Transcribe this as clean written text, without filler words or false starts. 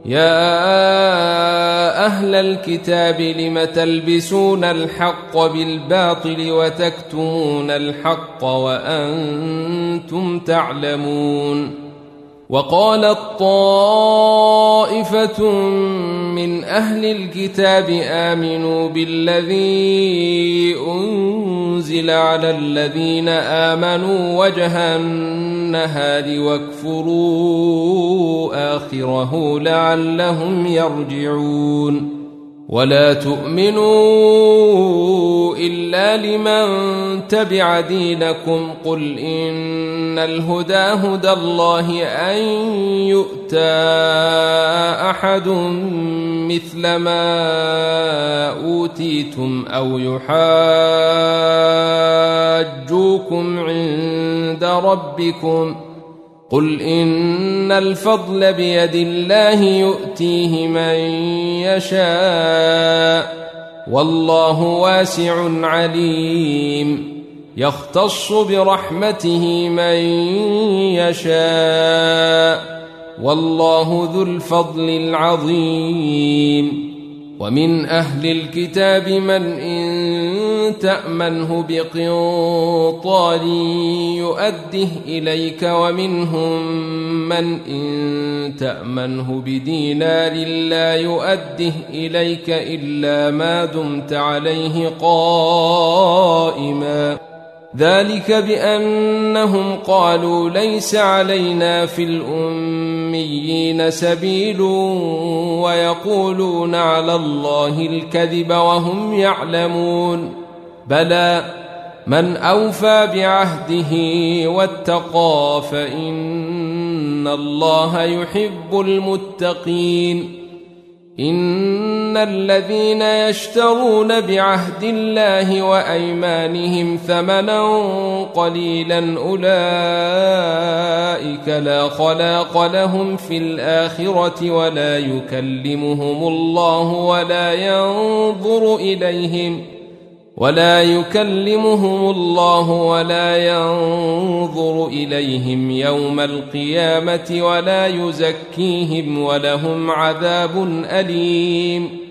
يا أهل الكتاب لم تلبسون الحق بالباطل وتكتمون الحق وأنتم تعلمون. وقالت طائفة من أهل الكتاب آمنوا بالذي أنزل على الذين آمنوا وجه النهار واكفروا آخره لعلهم يرجعون. ولا تؤمنوا إلا لمن تبع دينكم قل إن الهدى هدى الله أن يؤتى أحد مثل ما أوتيتم أو يحاجوكم عند ربكم قل إن الفضل بيد الله يؤتيه من يشاء والله واسع عليم. يختص برحمته من يشاء والله ذو الفضل العظيم. ومن أهل الكتاب من إن تأمنه بقنطار يؤده إليك ومنهم من إن تأمنه بدينار لا يؤده إليك إلا ما دمت عليه قائما ذلك بأنهم قالوا ليس علينا في الأميين سبيل ويقولون على الله الكذب وهم يعلمون. بلى من أوفى بعهده واتقى فإن الله يحب المتقين. إن الذين يشترون بعهد الله وأيمانهم ثمنا قليلا أولئك لا خلاق لهم في الآخرة ولا يكلمهم الله ولا ينظر إليهم يوم القيامة ولا يزكيهم ولهم عذاب أليم.